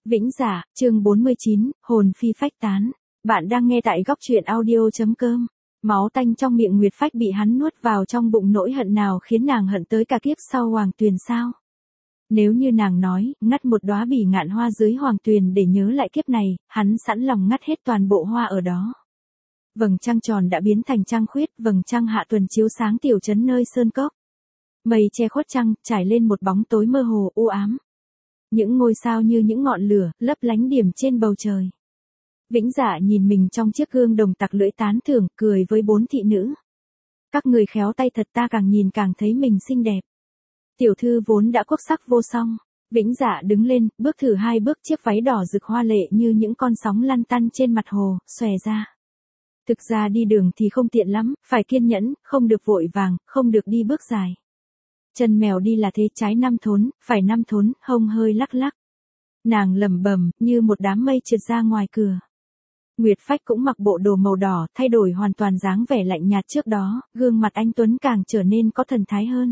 Vĩnh Dạ, chương 49, hồn phi phách tán. Bạn đang nghe tại góc truyện audio.com. Máu tanh trong miệng Nguyệt Phách bị hắn nuốt vào trong bụng, nỗi hận nào khiến nàng hận tới cả kiếp sau Hoàng Tuyền sao? Nếu như nàng nói, ngắt một đóa bỉ ngạn hoa dưới Hoàng Tuyền để nhớ lại kiếp này, hắn sẵn lòng ngắt hết toàn bộ hoa ở đó. Vầng trăng tròn đã biến thành trăng khuyết, vầng trăng hạ tuần chiếu sáng tiểu trấn nơi sơn cốc. Mây che khuất trăng, trải lên một bóng tối mơ hồ u ám. Những ngôi sao như những ngọn lửa, lấp lánh điểm trên bầu trời. Vĩnh Dạ nhìn mình trong chiếc gương đồng tặc lưỡi tán thưởng, cười với bốn thị nữ. Các người khéo tay thật, ta càng nhìn càng thấy mình xinh đẹp. Tiểu thư vốn đã quốc sắc vô song. Vĩnh Dạ đứng lên, bước thử hai bước, chiếc váy đỏ rực hoa lệ như những con sóng lăn tăn trên mặt hồ, xòe ra. Thực ra đi đường thì không tiện lắm, phải kiên nhẫn, không được vội vàng, không được đi bước dài. Chân mèo đi là thế, trái 5 thốn, phải 5 thốn, hông hơi lắc lắc. Nàng lẩm bẩm, như một đám mây trượt ra ngoài cửa. Nguyệt Phách cũng mặc bộ đồ màu đỏ, thay đổi hoàn toàn dáng vẻ lạnh nhạt trước đó, gương mặt anh tuấn càng trở nên có thần thái hơn.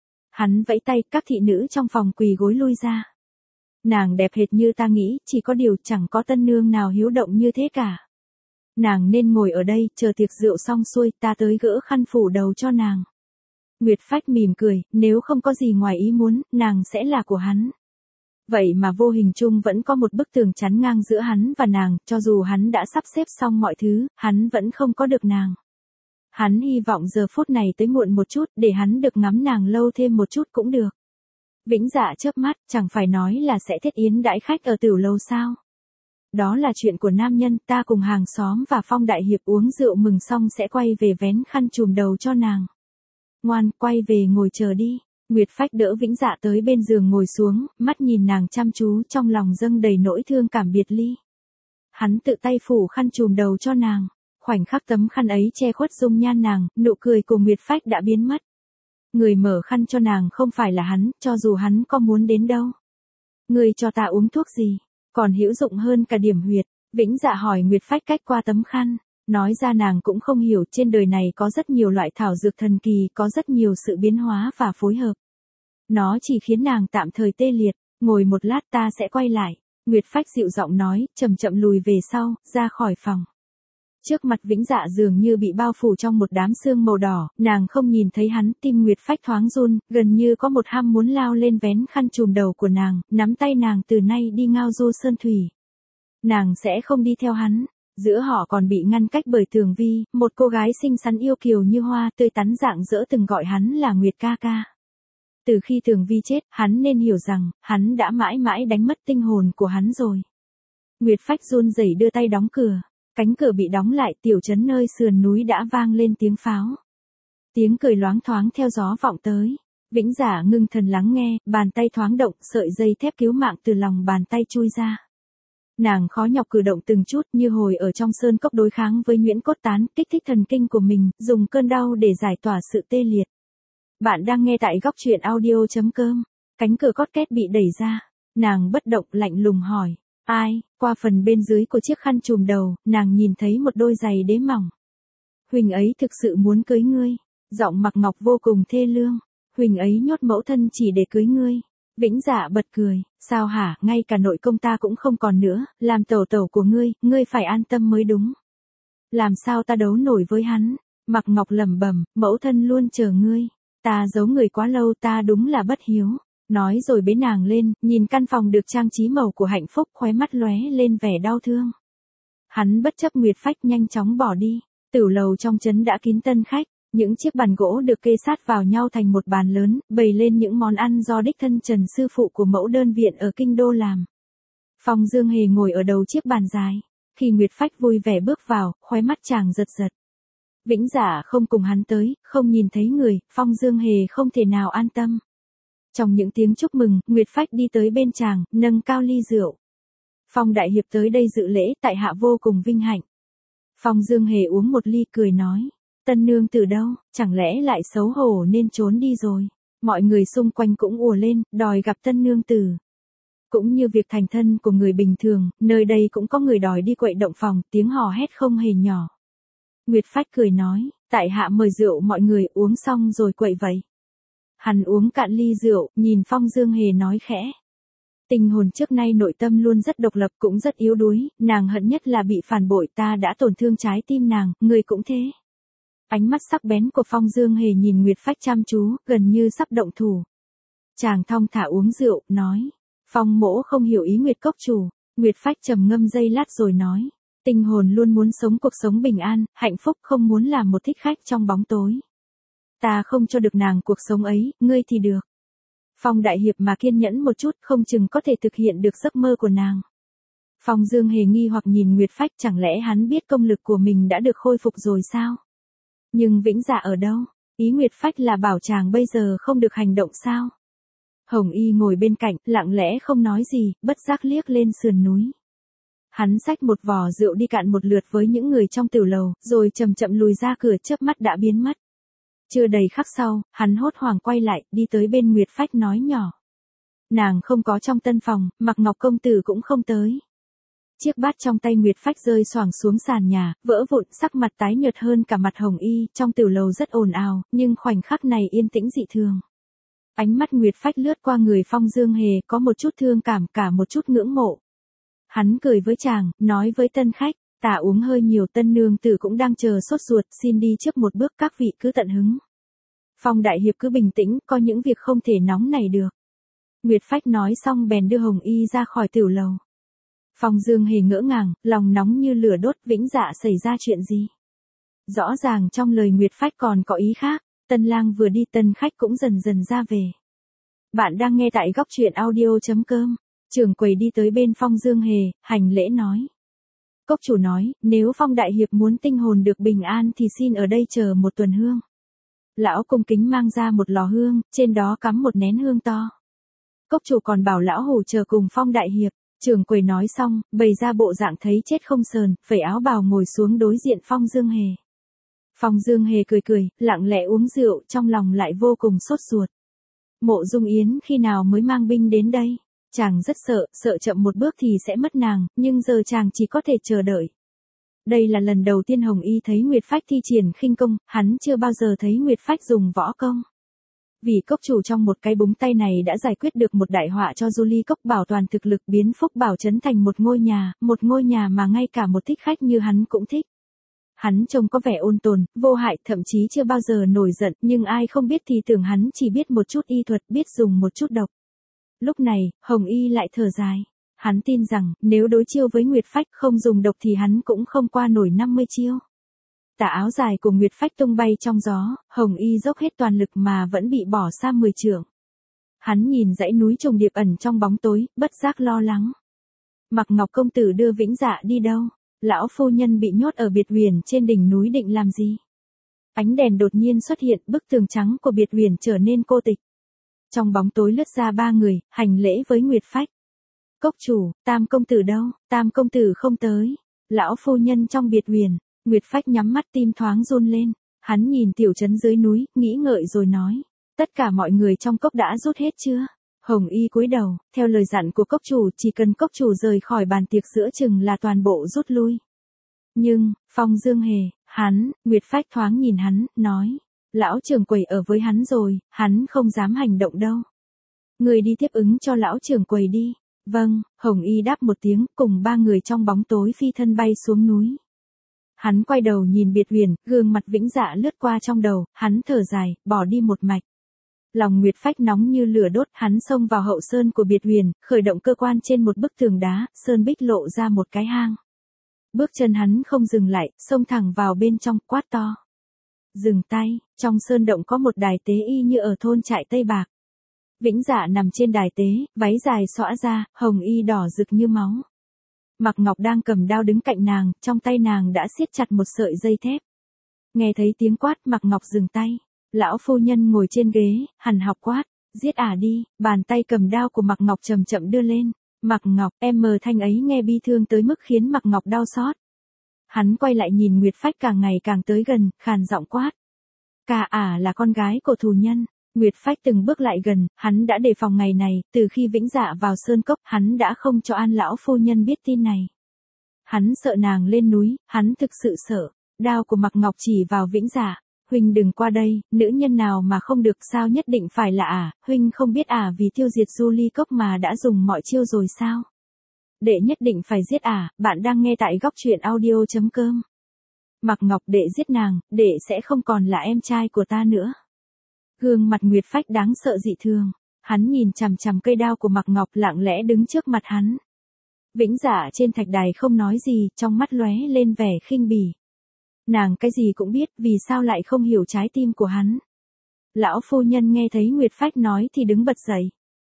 Hắn vẫy tay, các thị nữ trong phòng quỳ gối lui ra. Nàng đẹp hệt như ta nghĩ, chỉ có điều chẳng có tân nương nào hiếu động như thế cả. Nàng nên ngồi ở đây, chờ tiệc rượu xong xuôi, ta tới gỡ khăn phủ đầu cho nàng. Nguyệt Phách mỉm cười, nếu không có gì ngoài ý muốn, nàng sẽ là của hắn. Vậy mà vô hình chung vẫn có một bức tường chắn ngang giữa hắn và nàng, cho dù hắn đã sắp xếp xong mọi thứ, hắn vẫn không có được nàng. Hắn hy vọng giờ phút này tới muộn một chút, để hắn được ngắm nàng lâu thêm một chút cũng được. Vĩnh Dạ chớp mắt, chẳng phải nói là sẽ thiết yến đãi khách ở Tửu Lầu sao? Đó là chuyện của nam nhân, ta cùng hàng xóm và Phong đại hiệp uống rượu mừng xong sẽ quay về vén khăn trùm đầu cho nàng. Ngoan, quay về ngồi chờ đi. Nguyệt Phách đỡ Vĩnh Dạ tới bên giường ngồi xuống, mắt nhìn nàng chăm chú, trong lòng dâng đầy nỗi thương cảm biệt ly. Hắn tự tay phủ khăn trùm đầu cho nàng. Khoảnh khắc tấm khăn ấy che khuất dung nhan nàng, nụ cười của Nguyệt Phách đã biến mất. Người mở khăn cho nàng không phải là hắn, cho dù hắn có muốn đến đâu. Người cho ta uống thuốc gì? Còn hữu dụng hơn cả điểm huyệt. Vĩnh Dạ hỏi Nguyệt Phách cách qua tấm khăn. Nói ra nàng cũng không hiểu, trên đời này có rất nhiều loại thảo dược thần kỳ, có rất nhiều sự biến hóa và phối hợp. Nó chỉ khiến nàng tạm thời tê liệt, ngồi một lát ta sẽ quay lại. Nguyệt Phách dịu giọng nói, chậm chậm lùi về sau, ra khỏi phòng. Trước mặt Vĩnh Dạ dường như bị bao phủ trong một đám sương màu đỏ, nàng không nhìn thấy hắn, tim Nguyệt Phách thoáng run, gần như có một ham muốn lao lên vén khăn trùm đầu của nàng, nắm tay nàng từ nay đi ngao du sơn thủy. Nàng sẽ không đi theo hắn. Giữa họ còn bị ngăn cách bởi Tường Vi, một cô gái xinh xắn yêu kiều như hoa, tươi tắn rạng rỡ từng gọi hắn là Nguyệt ca ca. Từ khi Tường Vi chết, hắn nên hiểu rằng, hắn đã mãi mãi đánh mất tinh hồn của hắn rồi. Nguyệt Phách run rẩy đưa tay đóng cửa. Cánh cửa bị đóng lại, tiểu trấn nơi sườn núi đã vang lên tiếng pháo. Tiếng cười loáng thoáng theo gió vọng tới. Vĩnh Dạ ngưng thần lắng nghe, bàn tay thoáng động, sợi dây thép cứu mạng từ lòng bàn tay chui ra. Nàng khó nhọc cử động từng chút như hồi ở trong sơn cốc đối kháng với nhuyễn cốt tán, kích thích thần kinh của mình, dùng cơn đau để giải tỏa sự tê liệt. Bạn đang nghe tại góc truyện audio.com. Cánh cửa cót két bị đẩy ra. Nàng bất động lạnh lùng hỏi. Ai? Qua phần bên dưới của chiếc khăn trùm đầu, nàng nhìn thấy một đôi giày đế mỏng. Huỳnh ấy thực sự muốn cưới ngươi. Giọng Mặc Ngọc vô cùng thê lương. Huỳnh ấy nhốt mẫu thân chỉ để cưới ngươi. Vĩnh Dạ bật cười, sao hả, ngay cả nội công ta cũng không còn nữa, làm tẩu tẩu của ngươi phải an tâm mới đúng. Làm sao ta đấu nổi với hắn? Mặc Ngọc lẩm bẩm, mẫu thân luôn chờ ngươi. Ta giấu người quá lâu, ta đúng là bất hiếu. Nói rồi bế nàng lên, nhìn căn phòng được trang trí màu của hạnh phúc, khóe mắt lóe lên vẻ đau thương. Hắn bất chấp Nguyệt Phách nhanh chóng bỏ đi. Tửu Lầu trong trấn đã kín tân khách. Những chiếc bàn gỗ được kê sát vào nhau thành một bàn lớn, bày lên những món ăn do đích thân Trần sư phụ của mẫu đơn viện ở kinh đô làm. Phong Dương Hề ngồi ở đầu chiếc bàn dài. Khi Nguyệt Phách vui vẻ bước vào, khóe mắt chàng giật giật. Vĩnh Dạ không cùng hắn tới, không nhìn thấy người, Phong Dương Hề không thể nào an tâm. Trong những tiếng chúc mừng, Nguyệt Phách đi tới bên chàng, nâng cao ly rượu. Phong đại hiệp tới đây dự lễ, tại hạ vô cùng vinh hạnh. Phong Dương Hề uống một ly cười nói. Tân nương từ đâu, chẳng lẽ lại xấu hổ nên trốn đi rồi. Mọi người xung quanh cũng ùa lên, đòi gặp tân nương tử. Cũng như việc thành thân của người bình thường, nơi đây cũng có người đòi đi quậy động phòng, tiếng hò hét không hề nhỏ. Nguyệt Phách cười nói, tại hạ mời rượu mọi người uống xong rồi quậy vậy. Hắn uống cạn ly rượu, nhìn Phong Dương Hề nói khẽ. Tinh hồn trước nay nội tâm luôn rất độc lập cũng rất yếu đuối, nàng hận nhất là bị phản bội, ta đã tổn thương trái tim nàng, người cũng thế. Ánh mắt sắc bén của Phong Dương Hề nhìn Nguyệt Phách chăm chú, gần như sắp động thủ. Chàng thong thả uống rượu, nói. Phong mỗ không hiểu ý Nguyệt cốc chủ. Nguyệt Phách trầm ngâm giây lát rồi nói. Tinh hồn luôn muốn sống cuộc sống bình an, hạnh phúc, không muốn làm một thích khách trong bóng tối. Ta không cho được nàng cuộc sống ấy, ngươi thì được. Phong đại hiệp mà kiên nhẫn một chút, không chừng có thể thực hiện được giấc mơ của nàng. Phong Dương Hề nghi hoặc nhìn Nguyệt Phách, chẳng lẽ hắn biết công lực của mình đã được khôi phục rồi sao? Nhưng Vĩnh Dạ ở đâu? Ý Nguyệt Phách là bảo chàng bây giờ không được hành động sao? Hồng Y ngồi bên cạnh, lặng lẽ không nói gì, bất giác liếc lên sườn núi. Hắn xách một vò rượu đi cạn một lượt với những người trong tiểu lầu, rồi chậm chậm lùi ra cửa, chớp mắt đã biến mất. Chưa đầy khắc sau, hắn hốt hoảng quay lại, đi tới bên Nguyệt Phách nói nhỏ. Nàng không có trong tân phòng, Mạc Ngọc công tử cũng không tới. Chiếc bát trong tay Nguyệt Phách rơi xoàng xuống sàn nhà, vỡ vụn, sắc mặt tái nhợt hơn cả mặt Hồng Y, trong tiểu lầu rất ồn ào, nhưng khoảnh khắc này yên tĩnh dị thường. Ánh mắt Nguyệt Phách lướt qua người Phong Dương Hề, có một chút thương cảm, cả một chút ngưỡng mộ. Hắn cười với chàng, nói với tân khách, ta uống hơi nhiều, tân nương tử cũng đang chờ sốt ruột, xin đi trước một bước, các vị cứ tận hứng. Phong đại hiệp cứ bình tĩnh, có những việc không thể nóng này được. Nguyệt Phách nói xong bèn đưa Hồng Y ra khỏi tiểu lầu. Phong Dương Hề ngỡ ngàng, lòng nóng như lửa đốt, Vĩnh Dạ xảy ra chuyện gì? Rõ ràng trong lời Nguyệt Phách còn có ý khác. Tân lang vừa đi, tân khách cũng dần dần ra về. Bạn đang nghe tại góc truyện audio.com. Trưởng quầy đi tới bên Phong Dương Hề, hành lễ nói. Cốc chủ nói, nếu Phong đại hiệp muốn tinh hồn được bình an thì xin ở đây chờ một tuần hương. Lão cung kính mang ra một lò hương, trên đó cắm một nén hương to. Cốc chủ còn bảo lão hủ chờ cùng Phong đại hiệp. Trưởng quầy nói xong, bày ra bộ dạng thấy chết không sờn, phẩy áo bào ngồi xuống đối diện Phong Dương Hề. Phong Dương Hề cười cười, lặng lẽ uống rượu, trong lòng lại vô cùng sốt ruột. Mộ Dung Yến khi nào mới mang binh đến đây? Chàng rất sợ chậm một bước thì sẽ mất nàng, nhưng giờ chàng chỉ có thể chờ đợi. Đây là lần đầu tiên Hồng Y thấy Nguyệt Phách thi triển khinh công, hắn chưa bao giờ thấy Nguyệt Phách dùng võ công. Vì cốc chủ trong một cái búng tay này đã giải quyết được một đại họa cho Du Ly Cốc, bảo toàn thực lực, biến Phúc Bảo Trấn thành một ngôi nhà mà ngay cả một thích khách như hắn cũng thích. Hắn trông có vẻ ôn tồn, vô hại, thậm chí chưa bao giờ nổi giận, nhưng ai không biết thì tưởng hắn chỉ biết một chút y thuật, biết dùng một chút độc. Lúc này, Hồng Y lại thở dài. Hắn tin rằng, nếu đối chiêu với Nguyệt Phách không dùng độc thì hắn cũng không qua nổi 50 chiêu. Tà áo dài của Nguyệt Phách tung bay trong gió, Hồng Y dốc hết toàn lực mà vẫn bị bỏ xa 10 trượng. Hắn nhìn dãy núi trùng điệp ẩn trong bóng tối, bất giác lo lắng. Mạc Ngọc công tử đưa Vĩnh Dạ đi đâu? Lão phu nhân bị nhốt ở biệt huyền trên đỉnh núi định làm gì? Ánh đèn đột nhiên xuất hiện, bức tường trắng của biệt huyền trở nên cô tịch. Trong bóng tối lướt ra 3 người, hành lễ với Nguyệt Phách. Cốc chủ, Tam công tử đâu? Tam công tử không tới. Lão phu nhân trong biệt huyền. Nguyệt Phách nhắm mắt, tim thoáng run lên. Hắn nhìn tiểu trấn dưới núi, nghĩ ngợi rồi nói. Tất cả mọi người trong cốc đã rút hết chưa? Hồng Y cúi đầu, theo lời dặn của cốc chủ, chỉ cần cốc chủ rời khỏi bàn tiệc giữa chừng là toàn bộ rút lui. Nhưng, Phong Dương Hề, hắn, Nguyệt Phách thoáng nhìn hắn, nói. Lão trưởng quầy ở với hắn rồi, hắn không dám hành động đâu. Người đi tiếp ứng cho lão trưởng quầy đi. Vâng, Hồng Y đáp một tiếng, cùng 3 người trong bóng tối phi thân bay xuống núi. Hắn quay đầu nhìn biệt huyền, gương mặt Vĩnh Dạ lướt qua trong đầu, hắn thở dài, bỏ đi một mạch. Lòng Nguyệt Phách nóng như lửa đốt, hắn xông vào hậu sơn của biệt huyền, khởi động cơ quan trên một bức tường đá, sơn bích lộ ra một cái hang. Bước chân hắn không dừng lại, xông thẳng vào bên trong, quát to. Dừng tay, trong sơn động có một đài tế y như ở thôn trại Tây Bạc. Vĩnh Dạ nằm trên đài tế, váy dài xõa ra, hồng y đỏ rực như máu. Mạc Ngọc đang cầm đao đứng cạnh nàng, trong tay nàng đã siết chặt một sợi dây thép. Nghe thấy tiếng quát, Mạc Ngọc dừng tay. Lão phu nhân ngồi trên ghế, hằn học quát, giết ả đi, bàn tay cầm đao của Mạc Ngọc chậm chậm đưa lên. Mạc Ngọc, em mờ thanh ấy nghe bi thương tới mức khiến Mạc Ngọc đau xót. Hắn quay lại nhìn Nguyệt Phách càng ngày càng tới gần, khàn giọng quát. Cả ả là con gái của thù nhân. Nguyệt Phách từng bước lại gần, hắn đã đề phòng ngày này, từ khi Vĩnh Dạ vào sơn cốc, hắn đã không cho An lão phu nhân biết tin này. Hắn sợ nàng lên núi, hắn thực sự sợ. Đao của Mạc Ngọc chỉ vào Vĩnh Dạ. huynh đừng qua đây, nữ nhân nào mà không được sao nhất định phải là huynh không biết vì tiêu diệt Du Ly Cốc mà đã dùng mọi chiêu rồi sao? Đệ nhất định phải giết bạn đang nghe tại góc truyện audio.com. Mạc Ngọc, đệ giết nàng, đệ sẽ không còn là em trai của ta nữa. Gương mặt Nguyệt Phách đáng sợ dị thường, hắn nhìn chằm chằm cây đao của Mạc Ngọc lặng lẽ đứng trước mặt hắn. Vĩnh Dạ trên thạch đài không nói gì, trong mắt lóe lên vẻ khinh bỉ. Nàng cái gì cũng biết, vì sao lại không hiểu trái tim của hắn. Lão phu nhân nghe thấy Nguyệt Phách nói thì đứng bật dậy.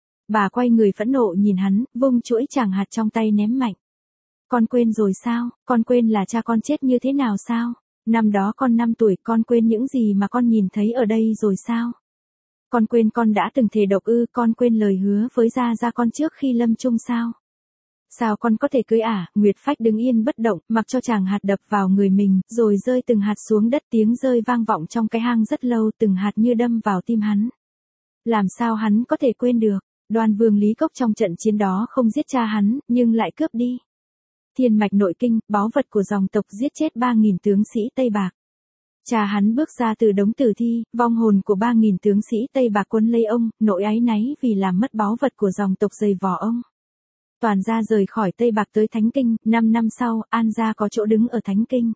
Bà quay người phẫn nộ nhìn hắn, vung chuỗi tràng hạt trong tay ném mạnh. Con quên rồi sao, con quên là cha con chết như thế nào sao? Năm đó con 5 tuổi, con quên những gì mà con nhìn thấy ở đây rồi sao? Con quên con đã từng thề độc con quên lời hứa với gia con trước khi lâm chung sao? Sao con có thể cưới Nguyệt Phách đứng yên bất động, mặc cho chàng hạt đập vào người mình, rồi rơi từng hạt xuống đất, tiếng rơi vang vọng trong cái hang rất lâu, từng hạt như đâm vào tim hắn. Làm sao hắn có thể quên được, Đoan Vương Lý Cốc trong trận chiến đó không giết cha hắn, nhưng lại cướp đi thiên mạch nội kinh, báu vật của dòng tộc, giết chết 3.000 tướng sĩ Tây Bạc. Cha hắn bước ra từ đống tử thi, vong hồn của 3.000 tướng sĩ Tây Bạc quấn lấy ông, nỗi áy náy vì làm mất báu vật của dòng tộc giày vò ông. Toàn gia rời khỏi Tây Bạc tới Thánh Kinh, 5 năm sau, An gia có chỗ đứng ở Thánh Kinh.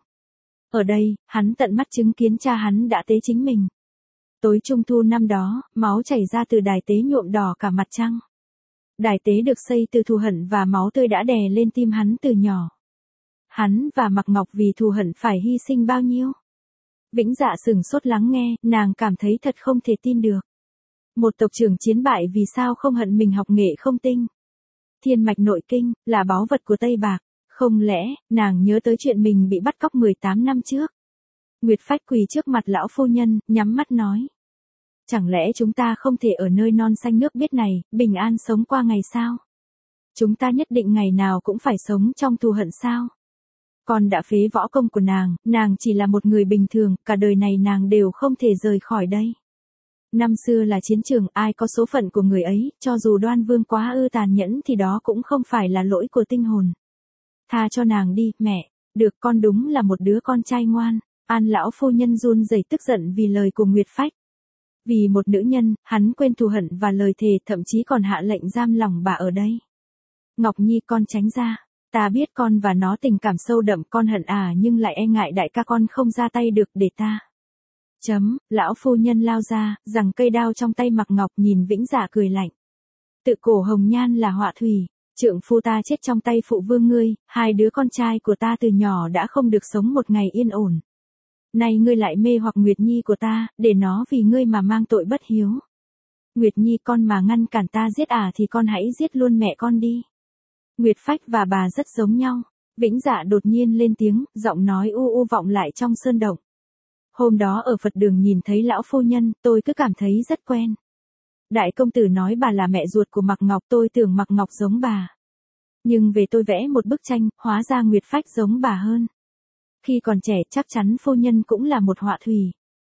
Ở đây, hắn tận mắt chứng kiến cha hắn đã tế chính mình. Tối trung thu năm đó, máu chảy ra từ đài tế nhuộm đỏ cả mặt trăng. Đài tế được xây từ thù hận và máu tươi đã đè lên tim hắn từ nhỏ. Hắn và Mạc Ngọc vì thù hận phải hy sinh bao nhiêu? Vĩnh Dạ sửng sốt lắng nghe, nàng cảm thấy thật không thể tin được. Một tộc trưởng chiến bại vì sao không hận mình học nghệ không tinh? Thiên mạch nội kinh, là báu vật của Tây Bạc. Không lẽ, nàng nhớ tới chuyện mình bị bắt cóc 18 năm trước? Nguyệt Phách quỳ trước mặt lão phu nhân, nhắm mắt nói. Chẳng lẽ chúng ta không thể ở nơi non xanh nước biếc này, bình an sống qua ngày sao? Chúng ta nhất định ngày nào cũng phải sống trong thù hận sao? Con đã phế võ công của nàng chỉ là một người bình thường, cả đời này nàng đều không thể rời khỏi đây. Năm xưa là chiến trường, ai có số phận của người ấy, cho dù Đoan Vương quá tàn nhẫn thì đó cũng không phải là lỗi của tinh hồn. Tha cho nàng đi, mẹ. Được, con đúng là một đứa con trai ngoan. An lão phu nhân run rẩy tức giận vì lời của Nguyệt Phách. Vì một nữ nhân, hắn quên thù hận và lời thề, thậm chí còn hạ lệnh giam lòng bà ở đây. Ngọc Nhi, con tránh ra. Ta biết con và nó tình cảm sâu đậm, con hận nhưng lại e ngại đại ca con không ra tay được để ta. Lão phu nhân lao ra, giằng cây đao trong tay Mạc Ngọc, nhìn Vĩnh Dạ cười lạnh. Tự cổ hồng nhan là họa thủy, trượng phu ta chết trong tay phụ vương ngươi, hai đứa con trai của ta từ nhỏ đã không được sống một ngày yên ổn. Nay ngươi lại mê hoặc Nguyệt Nhi của ta, để nó vì ngươi mà mang tội bất hiếu. Nguyệt Nhi, con mà ngăn cản ta giết thì con hãy giết luôn mẹ con đi. Nguyệt Phách và bà rất giống nhau. Vĩnh Dạ đột nhiên lên tiếng, giọng nói u vọng lại trong sơn động. Hôm đó ở Phật đường nhìn thấy lão phu nhân, tôi cứ cảm thấy rất quen. Đại công tử nói bà là mẹ ruột của Mạc Ngọc, tôi tưởng Mạc Ngọc giống bà. Nhưng về tôi vẽ một bức tranh, hóa ra Nguyệt Phách giống bà hơn. Khi còn trẻ chắc chắn phu nhân cũng là một họa thủy.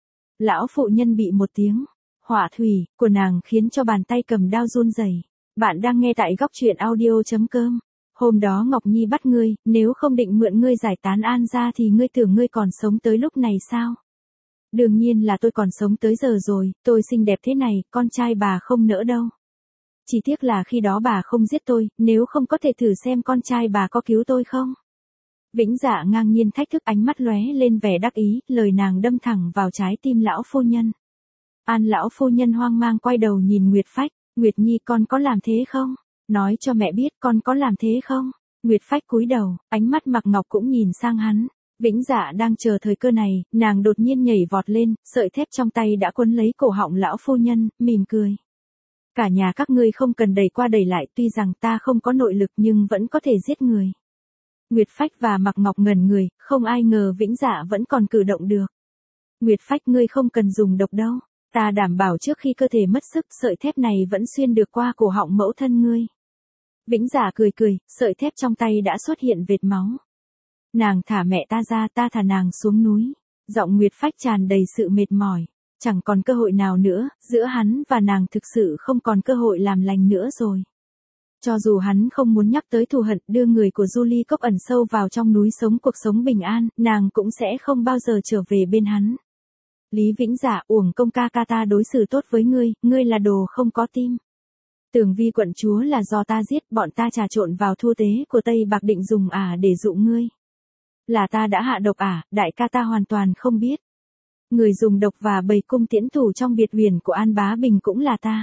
Lão phụ nhân bị một tiếng họa thủy của nàng khiến cho bàn tay cầm đao run rẩy. Bạn đang nghe tại góc truyện audio.com. Hôm đó Ngọc Nhi bắt ngươi, nếu không định mượn ngươi giải tán An gia thì ngươi tưởng ngươi còn sống tới lúc này sao? Đương nhiên là tôi còn sống tới giờ rồi, tôi xinh đẹp thế này, con trai bà không nỡ đâu. Chỉ tiếc là khi đó bà không giết tôi, nếu không có thể thử xem con trai bà có cứu tôi không? Vĩnh Dạ ngang nhiên thách thức, ánh mắt lóe lên vẻ đắc ý, lời nàng đâm thẳng vào trái tim lão phu nhân. An lão phu nhân hoang mang quay đầu nhìn Nguyệt Phách. Nguyệt Nhi, con có làm thế không? Nói cho mẹ biết con có làm thế không? Nguyệt Phách cúi đầu, ánh mắt Mạc Ngọc cũng nhìn sang hắn. Vĩnh Dạ đang chờ thời cơ này, nàng đột nhiên nhảy vọt lên, sợi thép trong tay đã quấn lấy cổ họng lão phu nhân, mỉm cười. Cả nhà các ngươi không cần đẩy qua đẩy lại, tuy rằng ta không có nội lực nhưng vẫn có thể giết người. Nguyệt Phách và Mạc Ngọc ngẩn người, không ai ngờ Vĩnh Dạ vẫn còn cử động được. Nguyệt Phách, ngươi không cần dùng độc đâu. Ta đảm bảo trước khi cơ thể mất sức, sợi thép này vẫn xuyên được qua cổ họng mẫu thân ngươi. Vĩnh Dạ cười cười, sợi thép trong tay đã xuất hiện vệt máu. Nàng thả mẹ ta ra, ta thả nàng xuống núi. Giọng Nguyệt Phách tràn đầy sự mệt mỏi. Chẳng còn cơ hội nào nữa, giữa hắn và nàng thực sự không còn cơ hội làm lành nữa rồi. Cho dù hắn không muốn nhắc tới thù hận, đưa người của Du Ly Cốc ẩn sâu vào trong núi sống cuộc sống bình an, nàng cũng sẽ không bao giờ trở về bên hắn. Lý Vĩnh Dạ, uổng công ca ca ta đối xử tốt với ngươi là đồ không có tim. Tường Vi quận chúa là do ta giết, bọn ta trà trộn vào thu tế của Tây Bạc định dùng để dụ ngươi. Là ta đã hạ độc đại ca ta hoàn toàn không biết. Người dùng độc và bầy cung tiễn thủ trong biệt huyền của An Bá Bình cũng là ta.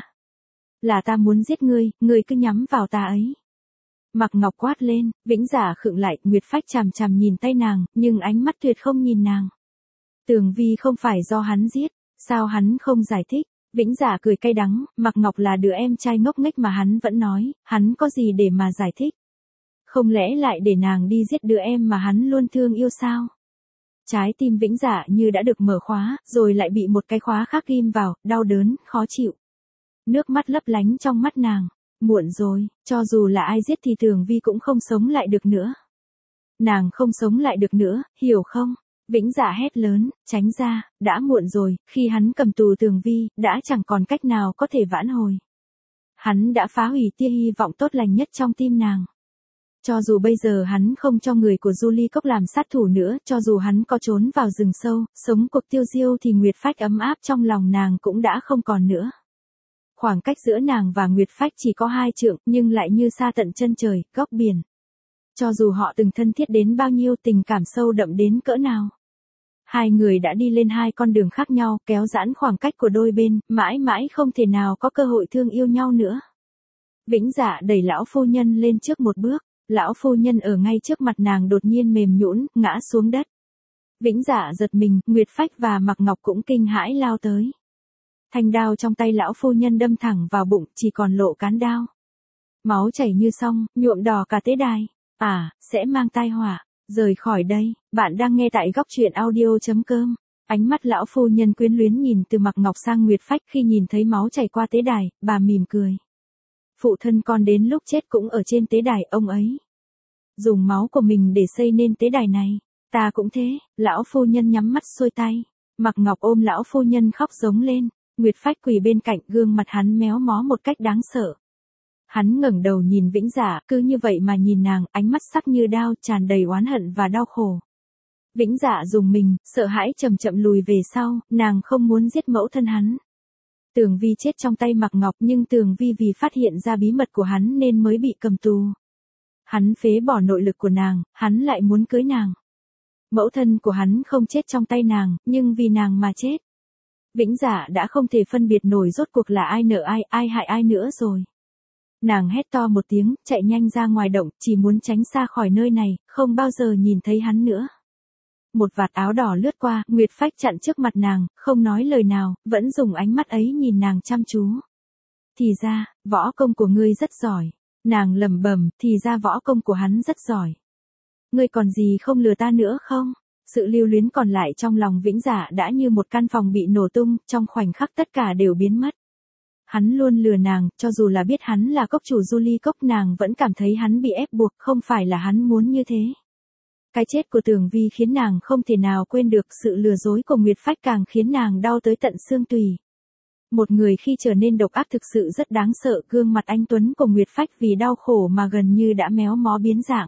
Là ta muốn giết ngươi cứ nhắm vào ta ấy. Mạc Ngọc quát lên, Vĩnh Dạ khựng lại, Nguyệt Phách chằm chằm nhìn tay nàng, nhưng ánh mắt tuyệt không nhìn nàng. Tường Vi không phải do hắn giết, sao hắn không giải thích? Vĩnh Dạ cười cay đắng, Mạc Ngọc là đứa em trai ngốc nghếch mà hắn vẫn nói, hắn có gì để mà giải thích? Không lẽ lại để nàng đi giết đứa em mà hắn luôn thương yêu sao? Trái tim Vĩnh Dạ như đã được mở khóa, rồi lại bị một cái khóa khác ghim vào, đau đớn, khó chịu. Nước mắt lấp lánh trong mắt nàng. Muộn rồi, cho dù là ai giết thì Tường Vi cũng không sống lại được nữa. Nàng không sống lại được nữa, hiểu không? Vĩnh Dạ hét lớn, tránh ra, đã muộn rồi, khi hắn cầm tù Tường Vi, đã chẳng còn cách nào có thể vãn hồi. Hắn đã phá hủy tia hy vọng tốt lành nhất trong tim nàng. Cho dù bây giờ hắn không cho người của Du Ly Cốc làm sát thủ nữa, cho dù hắn có trốn vào rừng sâu, sống cuộc tiêu diêu thì Nguyệt Phách ấm áp trong lòng nàng cũng đã không còn nữa. Khoảng cách giữa nàng và Nguyệt Phách chỉ có 2 trượng, nhưng lại như xa tận chân trời, góc biển. Cho dù họ từng thân thiết đến bao nhiêu, tình cảm sâu đậm đến cỡ nào. Hai người đã đi lên 2 con đường khác nhau, kéo giãn khoảng cách của đôi bên, mãi mãi không thể nào có cơ hội thương yêu nhau nữa. Vĩnh Dạ đẩy lão phu nhân lên trước một bước, lão phu nhân ở ngay trước mặt nàng đột nhiên mềm nhũn, ngã xuống đất. Vĩnh Dạ giật mình, Nguyệt Phách và Mạc Ngọc cũng kinh hãi lao tới. Thanh đao trong tay lão phu nhân đâm thẳng vào bụng, chỉ còn lộ cán đao. Máu chảy như sông, nhuộm đỏ cả tế đài. Sẽ mang tai họa. Rời khỏi đây, bạn đang nghe tại góc truyện audio.com. Ánh mắt lão phu nhân quyến luyến nhìn từ Mạc Ngọc sang Nguyệt Phách, khi nhìn thấy máu chảy qua tế đài, bà mỉm cười. Phụ thân con đến lúc chết cũng ở trên tế đài, ông ấy dùng máu của mình để xây nên tế đài này. Ta cũng thế. Lão phu nhân nhắm mắt xuôi tay. Mạc Ngọc ôm lão phu nhân khóc giống lên. Nguyệt Phách quỳ bên cạnh, gương mặt hắn méo mó một cách đáng sợ. Hắn ngẩng đầu nhìn Vĩnh Dạ, cứ như vậy mà nhìn nàng, ánh mắt sắc như đao, tràn đầy oán hận và đau khổ. Vĩnh Dạ rùng mình, sợ hãi chậm chậm lùi về sau, nàng không muốn giết mẫu thân hắn. Tường Vi chết trong tay Mạc Ngọc, nhưng Tường Vi vì phát hiện ra bí mật của hắn nên mới bị cầm tù. Hắn phế bỏ nội lực của nàng, hắn lại muốn cưới nàng. Mẫu thân của hắn không chết trong tay nàng, nhưng vì nàng mà chết. Vĩnh Dạ đã không thể phân biệt nổi rốt cuộc là ai nợ ai, ai hại ai nữa rồi. Nàng hét to một tiếng, chạy nhanh ra ngoài động, chỉ muốn tránh xa khỏi nơi này, không bao giờ nhìn thấy hắn nữa. Một vạt áo đỏ lướt qua, Nguyệt Phách chặn trước mặt nàng, không nói lời nào, vẫn dùng ánh mắt ấy nhìn nàng chăm chú. Thì ra, võ công của ngươi rất giỏi. Nàng lẩm bẩm, thì ra võ công của hắn rất giỏi. Ngươi còn gì không lừa ta nữa không? Sự lưu luyến còn lại trong lòng Vĩnh Dạ đã như một căn phòng bị nổ tung, trong khoảnh khắc tất cả đều biến mất. Hắn luôn lừa nàng, cho dù là biết hắn là cốc chủ Du Ly Cốc, nàng vẫn cảm thấy hắn bị ép buộc, không phải là hắn muốn như thế. Cái chết của Tường Vi khiến nàng không thể nào quên được, sự lừa dối của Nguyệt Phách càng khiến nàng đau tới tận xương tủy. Một người khi trở nên độc ác thực sự rất đáng sợ, gương mặt anh tuấn của Nguyệt Phách vì đau khổ mà gần như đã méo mó biến dạng.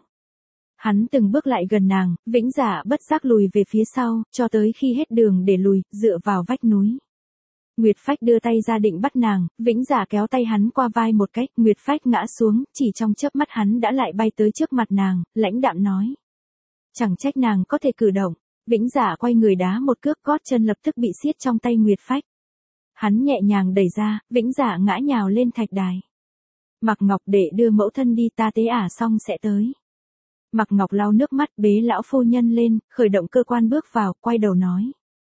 Hắn từng bước lại gần nàng, Vĩnh Dạ bất giác lùi về phía sau, cho tới khi hết đường để lùi, dựa vào vách núi. Nguyệt Phách đưa tay ra định bắt nàng, Vĩnh Dạ kéo tay hắn qua vai một cách, Nguyệt Phách ngã xuống, chỉ trong chớp mắt hắn đã lại bay tới trước mặt nàng, lãnh đạm nói. Chẳng trách nàng có thể cử động. Vĩnh Dạ quay người đá một cước, gót chân lập tức bị siết trong tay Nguyệt Phách. Hắn nhẹ nhàng đẩy ra, Vĩnh Dạ ngã nhào lên thạch đài. Mạc Ngọc, để đưa mẫu thân đi, ta tế xong sẽ tới. Mạc Ngọc lau nước mắt, bế lão phu nhân lên, khởi động cơ quan bước vào, quay đầu nói.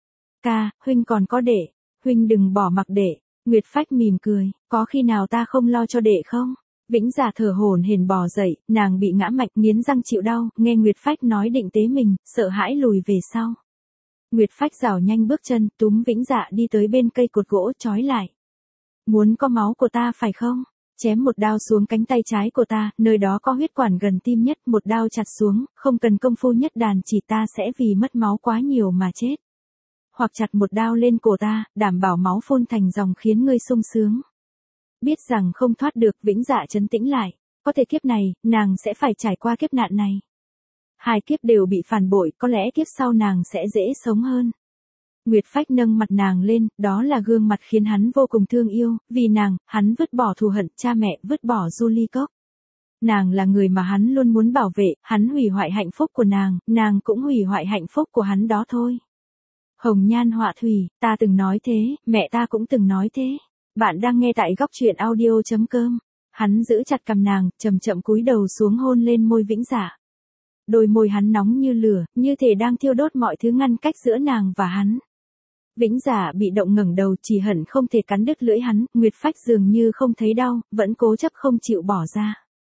Ca, huynh còn có đệ, huynh đừng bỏ mặc đệ. Nguyệt Phách mỉm cười, có khi nào ta không lo cho đệ không? Vĩnh Dạ thở hổn hển bò dậy, nàng bị ngã mạnh, nghiến răng chịu đau, nghe Nguyệt Phách nói định tế mình, sợ hãi lùi về sau. Nguyệt Phách rảo nhanh bước chân, túm Vĩnh Dạ đi tới bên cây cột gỗ trói lại. Muốn có máu của ta phải không? Chém một đao xuống cánh tay trái của ta, nơi đó có huyết quản gần tim nhất, một đao chặt xuống, không cần công phu nhất đàn chỉ, ta sẽ vì mất máu quá nhiều mà chết. Hoặc chặt một đao lên cổ ta, đảm bảo máu phun thành dòng khiến ngươi sung sướng. Biết rằng không thoát được, Vĩnh Dạ trấn tĩnh lại, có thể kiếp này, nàng sẽ phải trải qua kiếp nạn này. 2 kiếp đều bị phản bội, có lẽ kiếp sau nàng sẽ dễ sống hơn. Nguyệt Phách nâng mặt nàng lên, đó là gương mặt khiến hắn vô cùng thương yêu, vì nàng, hắn vứt bỏ thù hận, cha mẹ, vứt bỏ Julie Cốc. Nàng là người mà hắn luôn muốn bảo vệ, hắn hủy hoại hạnh phúc của nàng cũng hủy hoại hạnh phúc của hắn đó thôi. Hồng nhan họa thủy, ta từng nói thế, mẹ ta cũng từng nói thế. Bạn đang nghe tại góc truyện audio.com. Hắn giữ chặt cằm nàng, chậm chậm cúi đầu xuống hôn lên môi Vĩnh Dạ. Đôi môi hắn nóng như lửa, như thể đang thiêu đốt mọi thứ ngăn cách giữa nàng và hắn. Vĩnh Dạ bị động ngẩng đầu, chỉ hận không thể cắn đứt lưỡi hắn, Nguyệt Phách dường như không thấy đau, vẫn cố chấp không chịu bỏ ra.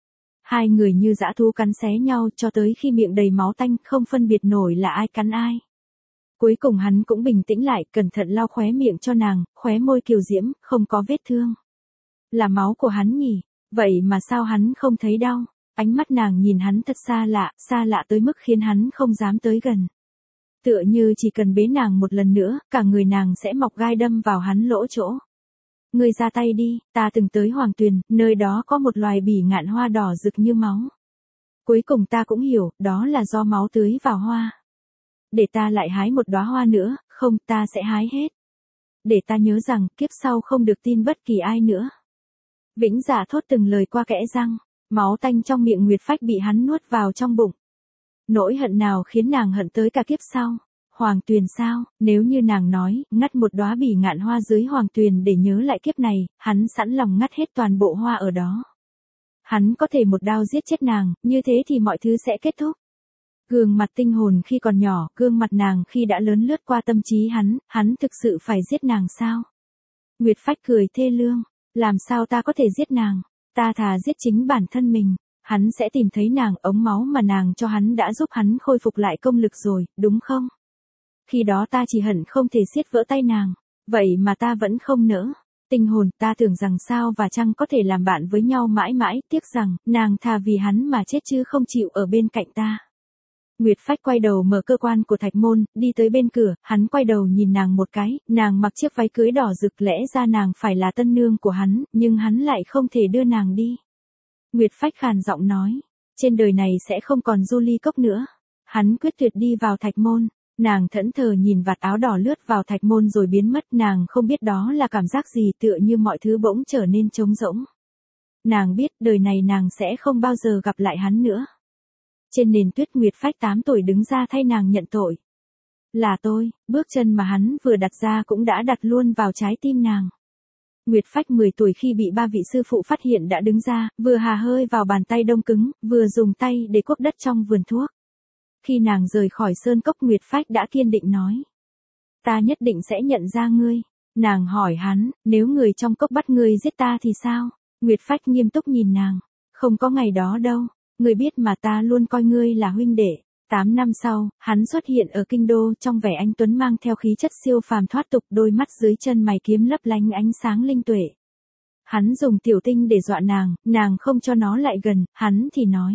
Hai người như dã thú cắn xé nhau cho tới khi miệng đầy máu tanh, không phân biệt nổi là ai cắn ai. Cuối cùng hắn cũng bình tĩnh lại, cẩn thận lau khóe miệng cho nàng, khóe môi kiều diễm, không có vết thương. Là máu của hắn nhỉ? Vậy mà sao hắn không thấy đau? Ánh mắt nàng nhìn hắn thật xa lạ tới mức khiến hắn không dám tới gần. Tựa như chỉ cần bế nàng một lần nữa, cả người nàng sẽ mọc gai đâm vào hắn lỗ chỗ. Ngươi ra tay đi, ta từng tới Hoàng Tuyền, nơi đó có một loài bỉ ngạn hoa đỏ rực như máu. Cuối cùng ta cũng hiểu, đó là do máu tưới vào hoa. Để ta lại hái một đóa hoa nữa, không, ta sẽ hái hết. Để ta nhớ rằng, kiếp sau không được tin bất kỳ ai nữa. Vĩnh Dạ thốt từng lời qua kẽ răng, máu tanh trong miệng Nguyệt Phách bị hắn nuốt vào trong bụng. Nỗi hận nào khiến nàng hận tới cả kiếp sau? Hoàng Tuyền sao? Nếu như nàng nói, ngắt một đóa bỉ ngạn hoa dưới Hoàng Tuyền để nhớ lại kiếp này, hắn sẵn lòng ngắt hết toàn bộ hoa ở đó. Hắn có thể một đao giết chết nàng, như thế thì mọi thứ sẽ kết thúc. Gương mặt tinh hồn khi còn nhỏ, gương mặt nàng khi đã lớn lướt qua tâm trí hắn thực sự phải giết nàng sao? Nguyệt Phách cười thê lương, làm sao ta có thể giết nàng, ta thà giết chính bản thân mình. Hắn sẽ tìm thấy nàng, ống máu mà nàng cho hắn đã giúp hắn khôi phục lại công lực rồi, đúng không? Khi đó ta chỉ hận không thể siết vỡ tay nàng, vậy mà ta vẫn không nỡ. Tinh hồn, ta tưởng rằng sao và chăng có thể làm bạn với nhau mãi mãi, tiếc rằng, nàng thà vì hắn mà chết chứ không chịu ở bên cạnh ta. Nguyệt Phách quay đầu mở cơ quan của thạch môn, đi tới bên cửa, hắn quay đầu nhìn nàng một cái, nàng mặc chiếc váy cưới đỏ rực, lẽ ra nàng phải là tân nương của hắn, nhưng hắn lại không thể đưa nàng đi. Nguyệt Phách khàn giọng nói, trên đời này sẽ không còn Julie Cốc nữa. Hắn quyết tuyệt đi vào thạch môn, nàng thẫn thờ nhìn vạt áo đỏ lướt vào thạch môn rồi biến mất, nàng không biết đó là cảm giác gì, tựa như mọi thứ bỗng trở nên trống rỗng. Nàng biết đời này nàng sẽ không bao giờ gặp lại hắn nữa. Trên nền tuyết Nguyệt Phách 8 tuổi đứng ra thay nàng nhận tội. Là tôi, bước chân mà hắn vừa đặt ra cũng đã đặt luôn vào trái tim nàng. Nguyệt Phách 10 tuổi khi bị ba vị sư phụ phát hiện đã đứng ra, vừa hà hơi vào bàn tay đông cứng, vừa dùng tay để cuốc đất trong vườn thuốc. Khi nàng rời khỏi sơn cốc, Nguyệt Phách đã kiên định nói. Ta nhất định sẽ nhận ra ngươi. Nàng hỏi hắn, nếu người trong cốc bắt ngươi giết ta thì sao? Nguyệt Phách nghiêm túc nhìn nàng. Không có ngày đó đâu. Ngươi biết mà, ta luôn coi ngươi là huynh đệ. 8 năm sau, hắn xuất hiện ở kinh đô trong vẻ anh tuấn mang theo khí chất siêu phàm thoát tục, đôi mắt dưới chân mày kiếm lấp lánh ánh sáng linh tuệ. Hắn dùng tiểu tinh để dọa nàng không cho nó lại gần, hắn thì nói.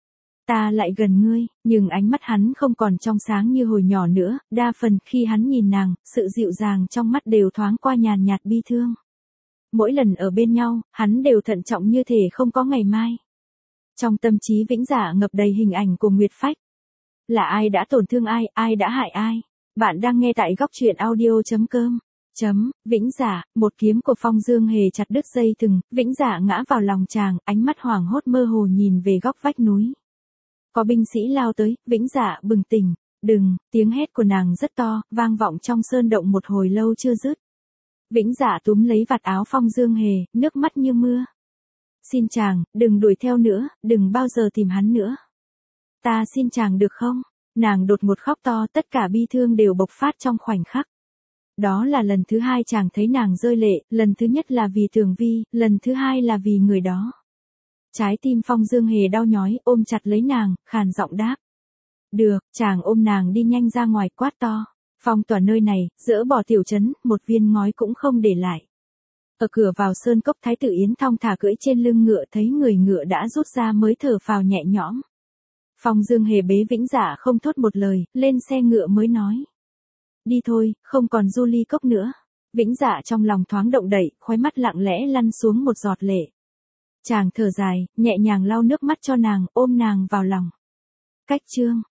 Ta lại gần ngươi, nhưng ánh mắt hắn không còn trong sáng như hồi nhỏ nữa, đa phần khi hắn nhìn nàng, sự dịu dàng trong mắt đều thoáng qua nhàn nhạt bi thương. Mỗi lần ở bên nhau, hắn đều thận trọng như thể không có ngày mai. Trong tâm trí Vĩnh Dạ ngập đầy hình ảnh của Nguyệt Phách. Là ai đã tổn thương ai, ai đã hại ai? Bạn đang nghe tại góc truyện audio.com. Vĩnh Dạ, một kiếm của Phong Dương Hề chặt đứt dây thừng, Vĩnh Dạ ngã vào lòng chàng, ánh mắt hoảng hốt mơ hồ nhìn về góc vách núi. Có binh sĩ lao tới, Vĩnh Dạ bừng tỉnh, đừng, tiếng hét của nàng rất to, vang vọng trong sơn động một hồi lâu chưa dứt. Vĩnh Dạ túm lấy vạt áo Phong Dương Hề, nước mắt như mưa. Xin chàng, đừng đuổi theo nữa, đừng bao giờ tìm hắn nữa. Ta xin chàng được không? Nàng đột ngột khóc to, tất cả bi thương đều bộc phát trong khoảnh khắc. Đó là lần thứ hai chàng thấy nàng rơi lệ, lần thứ nhất là vì Tường Vi, lần thứ hai là vì người đó. Trái tim Phong Dương Hề đau nhói, ôm chặt lấy nàng, khàn giọng đáp. Được, chàng ôm nàng đi nhanh ra ngoài, quát to. Phong tỏa nơi này, dỡ bỏ tiểu trấn, một viên ngói cũng không để lại. Ở cửa vào sơn cốc, Thái tử Yến thong thả cưỡi trên lưng ngựa, thấy người ngựa đã rút ra mới thở phào nhẹ nhõm. Phong Dương Hề bế Vĩnh Dạ không thốt một lời, lên xe ngựa mới nói. Đi thôi, không còn Julie Cốc nữa. Vĩnh Dạ trong lòng thoáng động đậy, khóe mắt lặng lẽ lăn xuống một giọt lệ. Chàng thở dài, nhẹ nhàng lau nước mắt cho nàng, ôm nàng vào lòng. Cách chương.